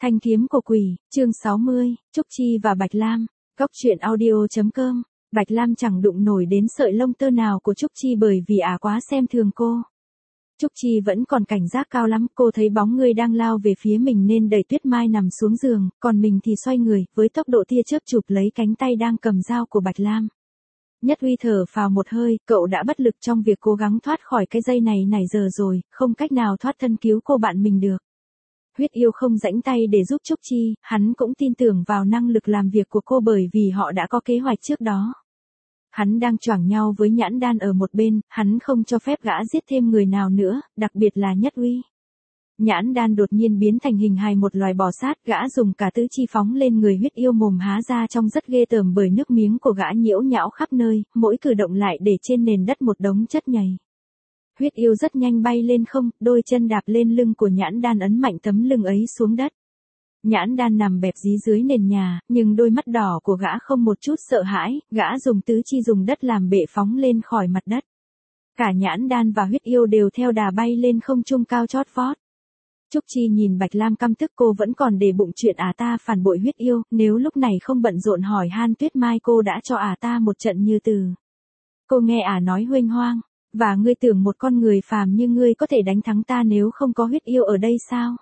Thanh kiếm của quỷ, chương 60, Trúc Chi và Bạch Lam. Góc truyện audio.com. Bạch Lam chẳng đụng nổi đến sợi lông tơ nào của Trúc Chi bởi vì quá xem thường cô. Trúc Chi vẫn còn cảnh giác cao lắm, cô thấy bóng người đang lao về phía mình nên đẩy Tuyết Mai nằm xuống giường, còn mình thì xoay người, với tốc độ tia chớp chụp lấy cánh tay đang cầm dao của Bạch Lam. Nhất Uy thở phào một hơi, cậu đã bất lực trong việc cố gắng thoát khỏi cái dây này nãy giờ rồi, không cách nào thoát thân cứu cô bạn mình được. Huyết Yêu không rãnh tay để giúp Trúc Chi, hắn cũng tin tưởng vào năng lực làm việc của cô bởi vì họ đã có kế hoạch trước đó. Hắn đang choảng nhau với Nhãn Đan ở một bên, hắn không cho phép gã giết thêm người nào nữa, đặc biệt là Nhất Uy. Nhãn Đan đột nhiên biến thành hình hài một loài bò sát, gã dùng cả tứ chi phóng lên người Huyết Yêu, mồm há ra trông rất ghê tởm bởi nước miếng của gã nhiễu nhão khắp nơi, mỗi cử động lại để trên nền đất một đống chất nhầy. Huyết Yêu rất nhanh bay lên không, đôi chân đạp lên lưng của Nhãn Đan ấn mạnh tấm lưng ấy xuống đất. Nhãn Đan nằm bẹp dí dưới nền nhà, nhưng đôi mắt đỏ của gã không một chút sợ hãi, gã dùng tứ chi dùng đất làm bệ phóng lên khỏi mặt đất. Cả Nhãn Đan và Huyết Yêu đều theo đà bay lên không trung cao chót vót. Trúc Chi nhìn Bạch Lam căm tức, cô vẫn còn để bụng chuyện ta phản bội Huyết Yêu, nếu lúc này không bận rộn hỏi han Tuyết Mai cô đã cho ta một trận như từ. Cô nghe nói huênh hoang. Và ngươi tưởng một con người phàm như ngươi có thể đánh thắng ta nếu không có Huyết Yêu ở đây sao?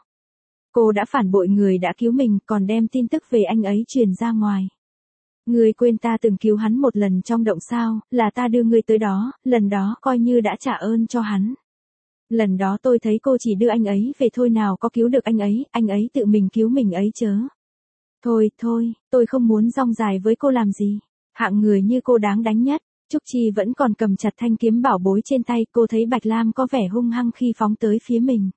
Cô đã phản bội người đã cứu mình, còn đem tin tức về anh ấy truyền ra ngoài. Ngươi quên ta từng cứu hắn một lần trong động sao, là ta đưa ngươi tới đó, lần đó coi như đã trả ơn cho hắn. Lần đó tôi thấy cô chỉ đưa anh ấy về thôi, nào có cứu được anh ấy tự mình cứu mình ấy chớ. Thôi, tôi không muốn rong dài với cô làm gì. Hạng người như cô đáng đánh nhất. Trúc Chi vẫn còn cầm chặt thanh kiếm bảo bối trên tay, cô thấy Bạch Lam có vẻ hung hăng khi phóng tới phía mình.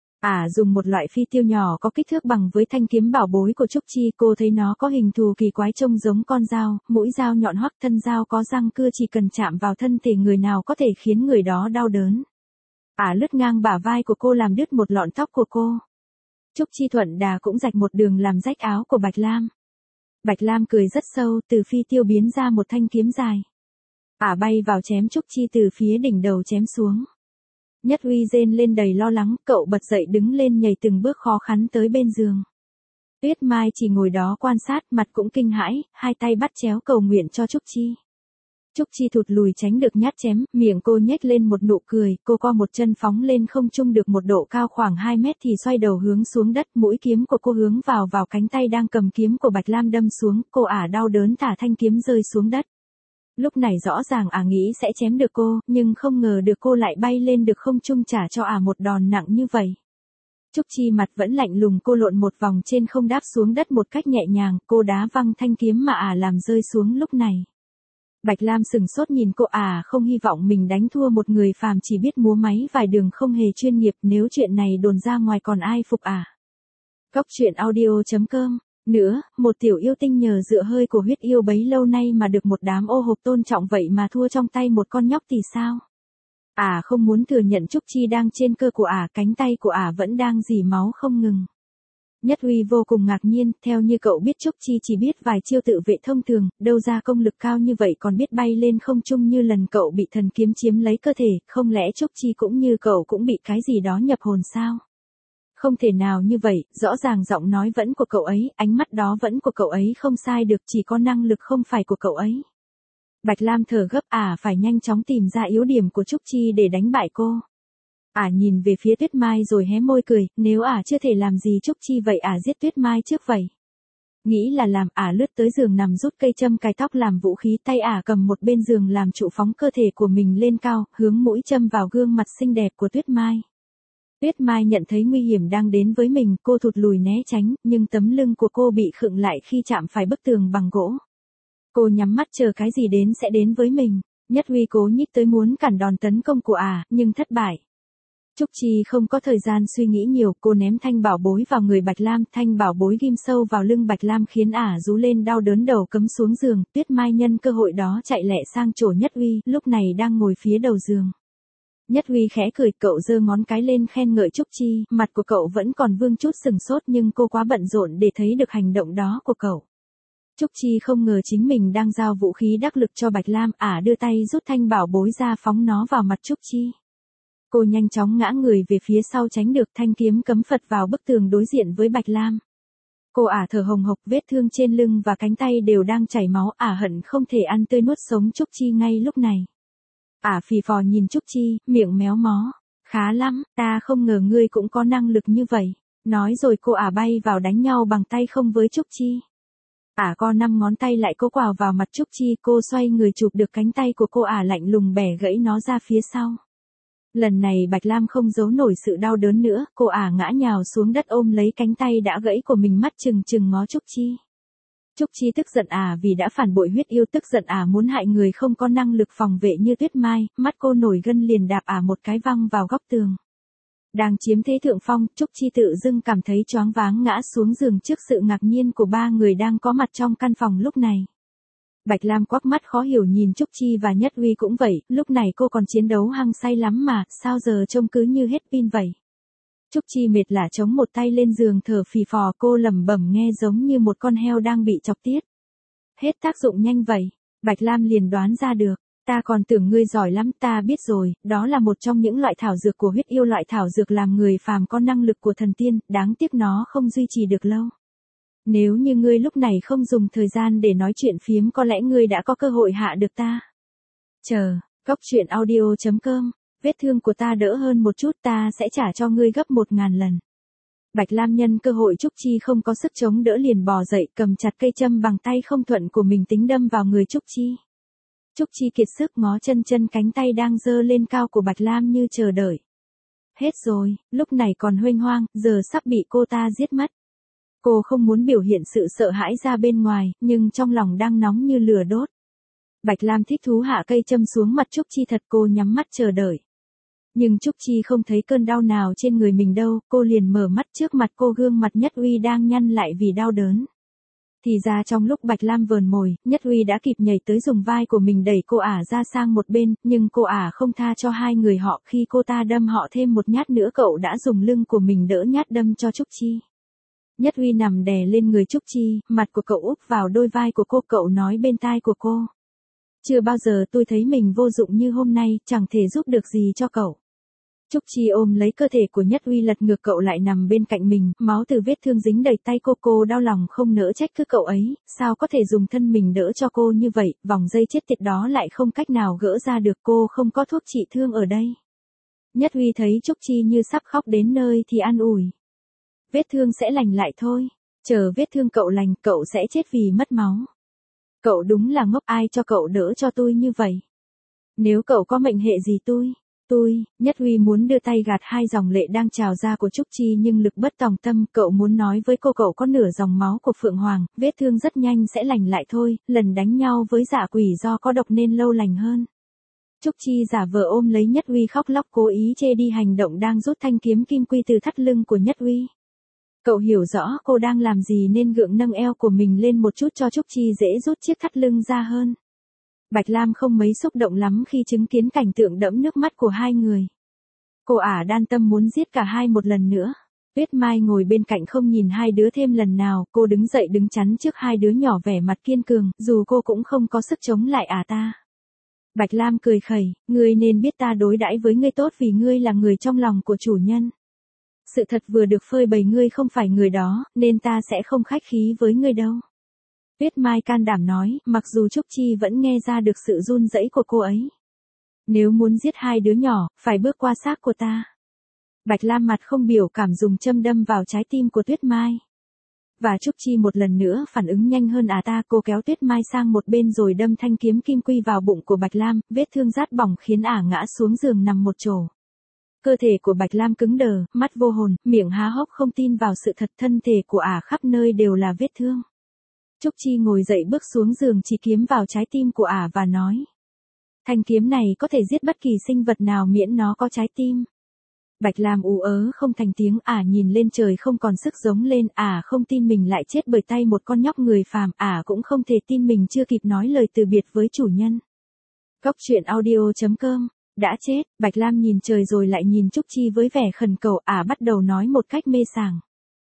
Dùng một loại phi tiêu nhỏ có kích thước bằng với thanh kiếm bảo bối của Trúc Chi, cô thấy nó có hình thù kỳ quái trông giống con dao, mũi dao nhọn hoắt, thân dao có răng cưa, chỉ cần chạm vào thân thể người nào có thể khiến người đó đau đớn. Lướt ngang bả vai của cô làm đứt một lọn tóc của cô. Trúc Chi thuận đà cũng rạch một đường làm rách áo của Bạch Lam. Bạch Lam cười rất sâu, từ phi tiêu biến ra một thanh kiếm dài. Bay vào chém Trúc Chi từ phía đỉnh đầu chém xuống. Nhất Uy rên lên đầy lo lắng, cậu bật dậy đứng lên nhảy từng bước khó khăn tới bên giường. Tuyết Mai chỉ ngồi đó quan sát, mặt cũng kinh hãi, hai tay bắt chéo cầu nguyện cho Trúc Chi. Trúc Chi thụt lùi tránh được nhát chém, miệng cô nhếch lên một nụ cười, cô co một chân phóng lên không trung được một độ cao khoảng 2 mét thì xoay đầu hướng xuống đất, mũi kiếm của cô hướng vào cánh tay đang cầm kiếm của Bạch Lam đâm xuống, cô đau đớn thả thanh kiếm rơi xuống đất. Lúc này rõ ràng nghĩ sẽ chém được cô, nhưng không ngờ được cô lại bay lên được không trung trả cho một đòn nặng như vậy. Trúc Chi mặt vẫn lạnh lùng, cô lộn một vòng trên không đáp xuống đất một cách nhẹ nhàng, cô đá văng thanh kiếm mà làm rơi xuống lúc này. Bạch Lam sừng sốt nhìn cô, không hy vọng mình đánh thua một người phàm chỉ biết múa máy vài đường không hề chuyên nghiệp, nếu chuyện này đồn ra ngoài còn ai phục Góc truyện audio.com. Nữa, một tiểu yêu tinh nhờ dựa hơi của Huyết Yêu bấy lâu nay mà được một đám ô hộp tôn trọng vậy mà thua trong tay một con nhóc thì sao? Không muốn thừa nhận Trúc Chi đang trên cơ của cánh tay của vẫn đang rỉ máu không ngừng. Nhất Uy vô cùng ngạc nhiên, theo như cậu biết Trúc Chi chỉ biết vài chiêu tự vệ thông thường, đâu ra công lực cao như vậy còn biết bay lên không trung như lần cậu bị thần kiếm chiếm lấy cơ thể, không lẽ Trúc Chi cũng như cậu cũng bị cái gì đó nhập hồn sao? Không thể nào như vậy, rõ ràng giọng nói vẫn của cậu ấy, ánh mắt đó vẫn của cậu ấy không sai được, chỉ có năng lực không phải của cậu ấy. Bạch Lam thở gấp, phải nhanh chóng tìm ra yếu điểm của Trúc Chi để đánh bại cô. Nhìn về phía Tuyết Mai rồi hé môi cười, nếu chưa thể làm gì Trúc Chi vậy giết Tuyết Mai trước vậy. Nghĩ là làm, lướt tới giường nằm rút cây châm cài tóc làm vũ khí, tay cầm một bên giường làm trụ phóng cơ thể của mình lên cao, hướng mũi châm vào gương mặt xinh đẹp của Tuyết Mai. Tuyết Mai nhận thấy nguy hiểm đang đến với mình, cô thụt lùi né tránh, nhưng tấm lưng của cô bị khựng lại khi chạm phải bức tường bằng gỗ. Cô nhắm mắt chờ cái gì đến sẽ đến với mình. Nhất Uy cố nhích tới muốn cản đòn tấn công của nhưng thất bại. Trúc Chi không có thời gian suy nghĩ nhiều, cô ném thanh bảo bối vào người Bạch Lam, thanh bảo bối ghim sâu vào lưng Bạch Lam khiến rú lên đau đớn, đầu cấm xuống giường. Tuyết Mai nhân cơ hội đó chạy lẹ sang chỗ Nhất Uy, lúc này đang ngồi phía đầu giường. Nhất Uy khẽ cười, cậu giơ ngón cái lên khen ngợi Trúc Chi, mặt của cậu vẫn còn vương chút sừng sốt nhưng cô quá bận rộn để thấy được hành động đó của cậu. Trúc Chi không ngờ chính mình đang giao vũ khí đắc lực cho Bạch Lam, đưa tay rút thanh bảo bối ra phóng nó vào mặt Trúc Chi. Cô nhanh chóng ngã người về phía sau tránh được, thanh kiếm cấm phật vào bức tường đối diện với Bạch Lam. Cô ả thở hồng hộc, vết thương trên lưng và cánh tay đều đang chảy máu, ả hận không thể ăn tươi nuốt sống Trúc Chi ngay lúc này. Ả phì phò nhìn Trúc Chi, miệng méo mó. Khá lắm, ta không ngờ ngươi cũng có năng lực như vậy. Nói rồi cô ả bay vào đánh nhau bằng tay không với Trúc Chi. Ả co 5 ngón tay lại cố quào vào mặt Trúc Chi, cô xoay người chụp được cánh tay của cô ả lạnh lùng bẻ gãy nó ra phía sau. Lần này Bạch Lam không giấu nổi sự đau đớn nữa, cô ả ngã nhào xuống đất ôm lấy cánh tay đã gãy của mình, mắt trừng trừng ngó Trúc Chi. Trúc Chi tức giận ả vì đã phản bội huyết yêu, tức giận ả muốn hại người không có năng lực phòng vệ như Tuyết Mai, mắt cô nổi gân liền đạp ả một cái văng vào góc tường. Đang chiếm thế thượng phong, Trúc Chi tự dưng cảm thấy choáng váng ngã xuống giường trước sự ngạc nhiên của 3 người đang có mặt trong căn phòng lúc này. Bạch Lam quắc mắt khó hiểu nhìn Trúc Chi và Nhất Uy cũng vậy, lúc này cô còn chiến đấu hăng say lắm mà, sao giờ trông cứ như hết pin vậy. Trúc Chi mệt lả chống một tay lên giường thở phì phò, cô lẩm bẩm nghe giống như một con heo đang bị chọc tiết. Hết tác dụng nhanh vậy, Bạch Lam liền đoán ra được. Ta còn tưởng ngươi giỏi lắm, ta biết rồi, đó là một trong những loại thảo dược của huyết yêu, loại thảo dược làm người phàm có năng lực của thần tiên, đáng tiếc nó không duy trì được lâu. Nếu như ngươi lúc này không dùng thời gian để nói chuyện phiếm, có lẽ ngươi đã có cơ hội hạ được ta. Chờ, Góc Truyện Audio.com, vết thương của ta đỡ hơn một chút, ta sẽ trả cho ngươi gấp 1000 lần. Bạch Lam nhân cơ hội Trúc Chi không có sức chống đỡ liền bò dậy, cầm chặt cây châm bằng tay không thuận của mình tính đâm vào người Trúc Chi. Trúc Chi kiệt sức ngó chân cánh tay đang giơ lên cao của Bạch Lam như chờ đợi. Hết rồi, lúc này còn huênh hoang, giờ sắp bị cô ta giết mất. Cô không muốn biểu hiện sự sợ hãi ra bên ngoài, nhưng trong lòng đang nóng như lửa đốt. Bạch Lam thích thú hạ cây châm xuống mặt Trúc Chi thật, cô nhắm mắt chờ đợi. Nhưng Trúc Chi không thấy cơn đau nào trên người mình đâu, cô liền mở mắt, trước mặt cô gương mặt Nhất Uy đang nhăn lại vì đau đớn. Thì ra trong lúc Bạch Lam vờn mồi, Nhất Uy đã kịp nhảy tới dùng vai của mình đẩy cô ả ra sang một bên, nhưng cô ả không tha cho hai người họ, khi cô ta đâm họ thêm một nhát nữa cậu đã dùng lưng của mình đỡ nhát đâm cho Trúc Chi. Nhất Uy nằm đè lên người Trúc Chi, mặt của cậu úp vào đôi vai của cô, cậu nói bên tai của cô. Chưa bao giờ tôi thấy mình vô dụng như hôm nay, chẳng thể giúp được gì cho cậu. Trúc Chi ôm lấy cơ thể của Nhất Uy lật ngược cậu lại nằm bên cạnh mình, máu từ vết thương dính đầy tay cô đau lòng không nỡ trách cứ cậu ấy, sao có thể dùng thân mình đỡ cho cô như vậy, vòng dây chết tiệt đó lại không cách nào gỡ ra được, cô không có thuốc trị thương ở đây. Nhất Uy thấy Trúc Chi như sắp khóc đến nơi thì an ủi. Vết thương sẽ lành lại thôi, chờ vết thương cậu lành cậu sẽ chết vì mất máu. Cậu đúng là ngốc, ai cho cậu đỡ cho tôi như vậy. Nếu cậu có mệnh hệ gì tôi, Nhất Uy muốn đưa tay gạt hai dòng lệ đang trào ra của Trúc Chi nhưng lực bất tòng tâm, cậu muốn nói với cô cậu có nửa dòng máu của Phượng Hoàng, vết thương rất nhanh sẽ lành lại thôi, lần đánh nhau với dã quỷ do có độc nên lâu lành hơn. Trúc Chi giả vờ ôm lấy Nhất Uy khóc lóc cố ý chê đi hành động đang rút thanh kiếm kim quy từ thắt lưng của Nhất Uy. Cậu hiểu rõ cô đang làm gì nên gượng nâng eo của mình lên một chút cho Trúc Chi dễ rút chiếc thắt lưng ra hơn. Bạch Lam không mấy xúc động lắm khi chứng kiến cảnh tượng đẫm nước mắt của hai người. Cô ả đan tâm muốn giết cả hai một lần nữa. Tuyết Mai ngồi bên cạnh không nhìn hai đứa thêm lần nào, cô đứng dậy đứng chắn trước hai đứa nhỏ vẻ mặt kiên cường, dù cô cũng không có sức chống lại ta. Bạch Lam cười khẩy, ngươi nên biết ta đối đãi với ngươi tốt vì ngươi là người trong lòng của chủ nhân. Sự thật vừa được phơi bày, ngươi không phải người đó, nên ta sẽ không khách khí với ngươi đâu. Tuyết Mai can đảm nói, mặc dù Trúc Chi vẫn nghe ra được sự run rẩy của cô ấy. Nếu muốn giết hai đứa nhỏ, phải bước qua xác của ta. Bạch Lam mặt không biểu cảm dùng châm đâm vào trái tim của Tuyết Mai. Và Trúc Chi một lần nữa phản ứng nhanh hơn ta, cô kéo Tuyết Mai sang một bên rồi đâm thanh kiếm kim quy vào bụng của Bạch Lam, vết thương rát bỏng khiến ngã xuống giường nằm một chỗ. Cơ thể của Bạch Lam cứng đờ, mắt vô hồn, miệng há hốc không tin vào sự thật, thân thể của khắp nơi đều là vết thương. Trúc Chi ngồi dậy bước xuống giường chỉ kiếm vào trái tim của và nói. Thanh kiếm này có thể giết bất kỳ sinh vật nào miễn nó có trái tim. Bạch Lam ú ớ không thành tiếng, nhìn lên trời không còn sức giống lên, không tin mình lại chết bởi tay một con nhóc người phàm, cũng không thể tin mình chưa kịp nói lời từ biệt với chủ nhân. Góc Truyện Audio.com, đã chết, Bạch Lam nhìn trời rồi lại nhìn Trúc Chi với vẻ khẩn cầu, bắt đầu nói một cách mê sảng.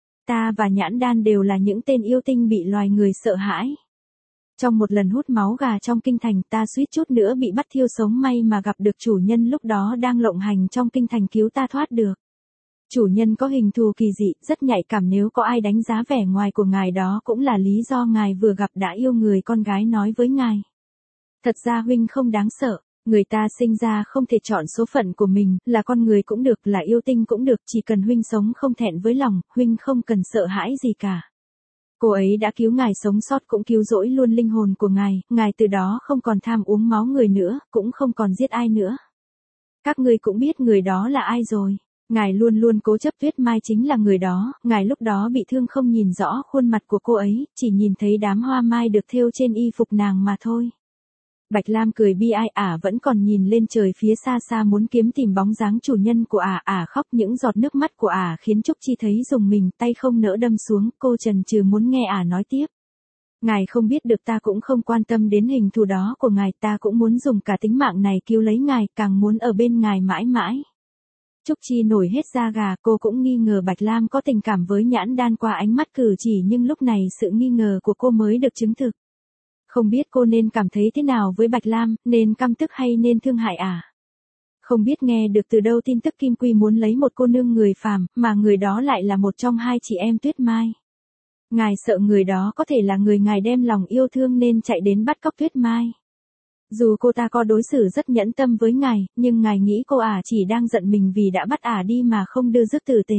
Ta và Nhãn Đan đều là những tên yêu tinh bị loài người sợ hãi. Trong một lần hút máu gà trong kinh thành, ta suýt chút nữa bị bắt thiêu sống, may mà gặp được chủ nhân lúc đó đang lộng hành trong kinh thành cứu ta thoát được. Chủ nhân có hình thù kỳ dị, rất nhạy cảm, nếu có ai đánh giá vẻ ngoài của ngài đó cũng là lý do ngài vừa gặp đã yêu người con gái nói với ngài. Thật ra huynh không đáng sợ, người ta sinh ra không thể chọn số phận của mình, là con người cũng được, là yêu tinh cũng được, chỉ cần huynh sống không thẹn với lòng, huynh không cần sợ hãi gì cả. Cô ấy đã cứu ngài sống sót cũng cứu rỗi luôn linh hồn của ngài từ đó không còn tham uống máu người nữa, cũng không còn giết ai nữa. Các ngươi cũng biết người đó là ai rồi. Ngài luôn luôn cố chấp Tuyết Mai chính là người đó, ngài lúc đó bị thương không nhìn rõ khuôn mặt của cô ấy, chỉ nhìn thấy đám hoa mai được thêu trên y phục nàng mà thôi. Bạch Lam cười bi ai, vẫn còn nhìn lên trời phía xa xa muốn kiếm tìm bóng dáng chủ nhân của khóc, những giọt nước mắt của khiến Trúc Chi thấy rùng mình, tay không nỡ đâm xuống, cô chần chừ muốn nghe nói tiếp. Ngài không biết được, ta cũng không quan tâm đến hình thù đó của ngài, ta cũng muốn dùng cả tính mạng này cứu lấy ngài, càng muốn ở bên ngài mãi mãi. Trúc Chi nổi hết da gà, cô cũng nghi ngờ Bạch Lam có tình cảm với Nhãn Đan qua ánh mắt cử chỉ, nhưng lúc này sự nghi ngờ của cô mới được chứng thực. Không biết cô nên cảm thấy thế nào với Bạch Lam, nên căm tức hay nên thương hại Không biết nghe được từ đâu tin tức Kim Quy muốn lấy một cô nương người phàm, mà người đó lại là một trong hai chị em Tuyết Mai. Ngài sợ người đó có thể là người ngài đem lòng yêu thương nên chạy đến bắt cóc Tuyết Mai. Dù cô ta có đối xử rất nhẫn tâm với ngài, nhưng ngài nghĩ cô chỉ đang giận mình vì đã bắt đi mà không đưa rước tử tế.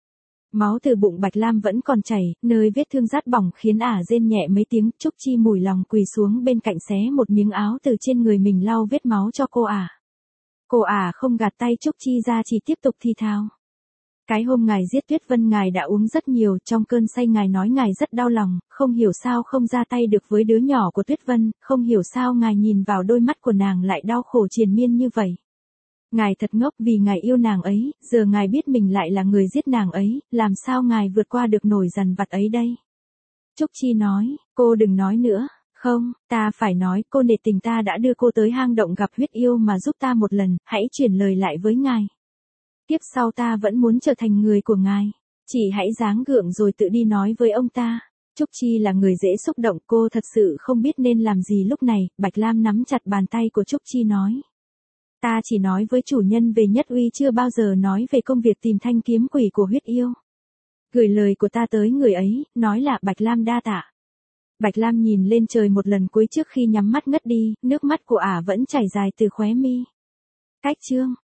Máu từ bụng Bạch Lam vẫn còn chảy, nơi vết thương rát bỏng khiến rên nhẹ mấy tiếng. Trúc Chi mủi lòng quỳ xuống bên cạnh xé một miếng áo từ trên người mình lau vết máu cho cô Cô không gạt tay Trúc Chi ra, chỉ tiếp tục thi thao. Cái hôm ngài giết Tuyết Vân ngài đã uống rất nhiều, trong cơn say ngài nói ngài rất đau lòng, không hiểu sao không ra tay được với đứa nhỏ của Tuyết Vân, không hiểu sao ngài nhìn vào đôi mắt của nàng lại đau khổ triền miên như vậy. Ngài thật ngốc, vì ngài yêu nàng ấy, giờ ngài biết mình lại là người giết nàng ấy, làm sao ngài vượt qua được nổi dằn vặt ấy đây? Trúc Chi nói, cô đừng nói nữa. Không, ta phải nói, cô nể tình ta đã đưa cô tới hang động gặp huyết yêu mà giúp ta một lần, hãy chuyển lời lại với ngài. Tiếp sau ta vẫn muốn trở thành người của ngài. Chỉ hãy dáng gượng rồi tự đi nói với ông ta. Trúc Chi là người dễ xúc động, cô thật sự không biết nên làm gì lúc này. Bạch Lam nắm chặt bàn tay của Trúc Chi nói. Ta chỉ nói với chủ nhân về Nhất Uy, chưa bao giờ nói về công việc tìm thanh kiếm quỷ của huyết yêu. Gửi lời của ta tới người ấy, nói là Bạch Lam đa tạ. Bạch Lam nhìn lên trời một lần cuối trước khi nhắm mắt ngất đi, nước mắt của vẫn chảy dài từ khóe mi. Cách chương